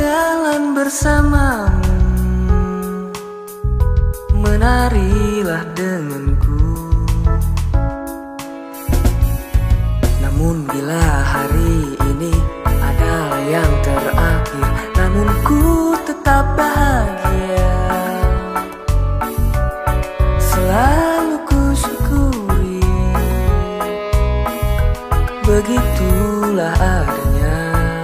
berjalan bersamamu, menarilah denganku. Namun bila hari ini adalah yang terakhir, namun ku tetap bahagia. Selalu ku syukuri, begitulah adanya.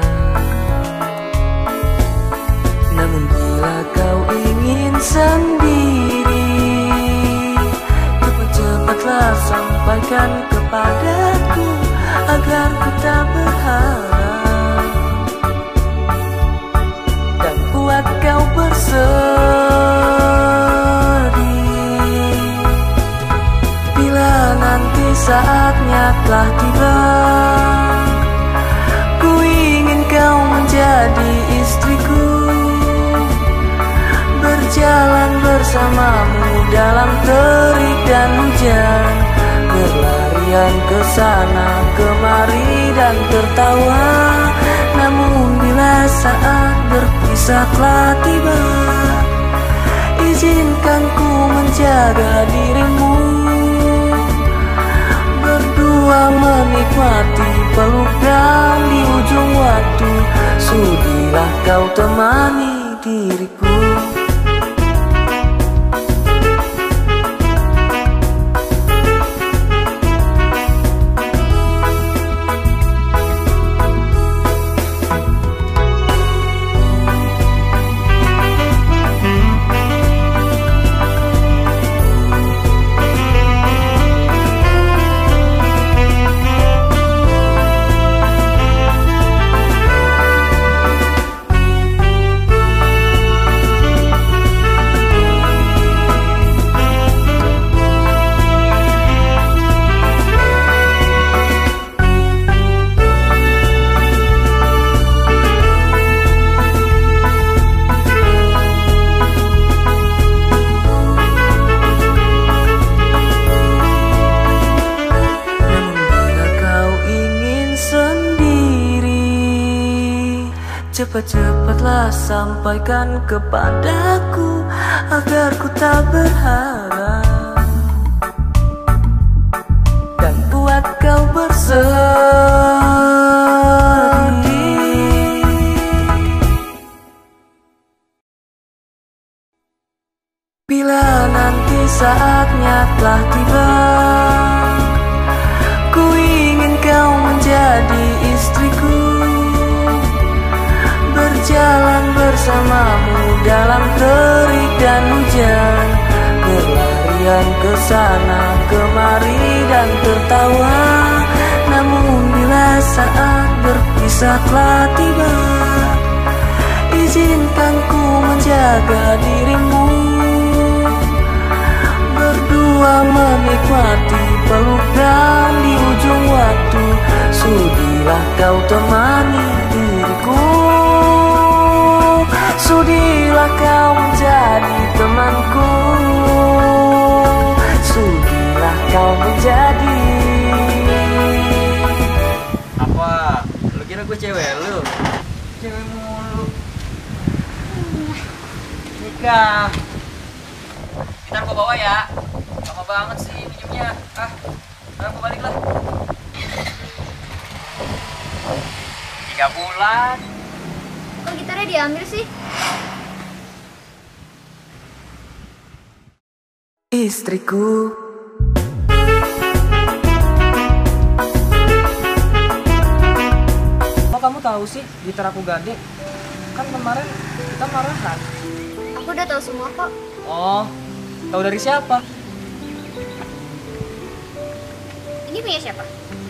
Namun bila kau ingin sendiri, cepat-cepatlah sampaikan kepadaku agar ku tak berharap dan buat kau bersedih. Bila nanti saatnya telah tiba, ku ingin kau menjadi istriku, berjalan bersamamu dalam terik dan hujan, berlarian ke sana kemari dan tertawa. Namun bila saat berpisah telah tiba, izinkan ku menjaga dirimu, berdua menikmati pelukan di ujung waktu. Sudilah kau temani diriku. Cepat-cepatlah sampaikan kepadaku agar ku tak berharap dan buat kau bersedih. Bila nanti saatnya telah tiba, ku ingin kau menjadi istriku, berjalan bersamamu dalam terik dan hujan, berlarian ke sana kemari dan tertawa. Namun bila saat berpisah telah tiba, izinkan ku menjaga dirimu, berdua menikmati pelukan di ujung waktu. Sudilah kau temani diriku, sudilah kau menjadi temanku, sudilah kau menjadi. Apa? Lu kira gue cewek lu? Cewek mulu. Nikah. Ntar gue bawa ya. Lama banget sih minumnya. Sekarang gue balik lah. 3 bulan. Kok gitarnya diambil sih? Istriku, Kok kamu tahu sih gitar aku gade? Kan kemarin kita marahan. Aku udah tahu semua kok. Oh, tahu dari siapa? Ini punya siapa?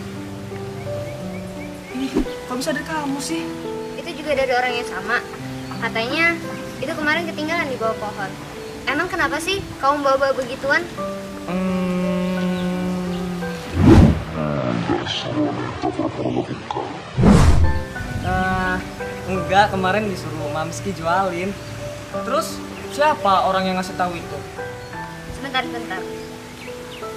Ih, kok bisa dari kamu sih? Itu juga dari orang yang sama. Katanya itu kemarin ketinggalan di bawah pohon. Emang kenapa sih kamu bawa-bawa begituan? Enggak, kemarin disuruh Mamski jualin. Terus siapa orang yang ngasih tahu itu? Sebentar.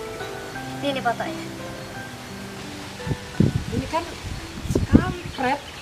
Ini fotonya. Ini kan sekali, Fred.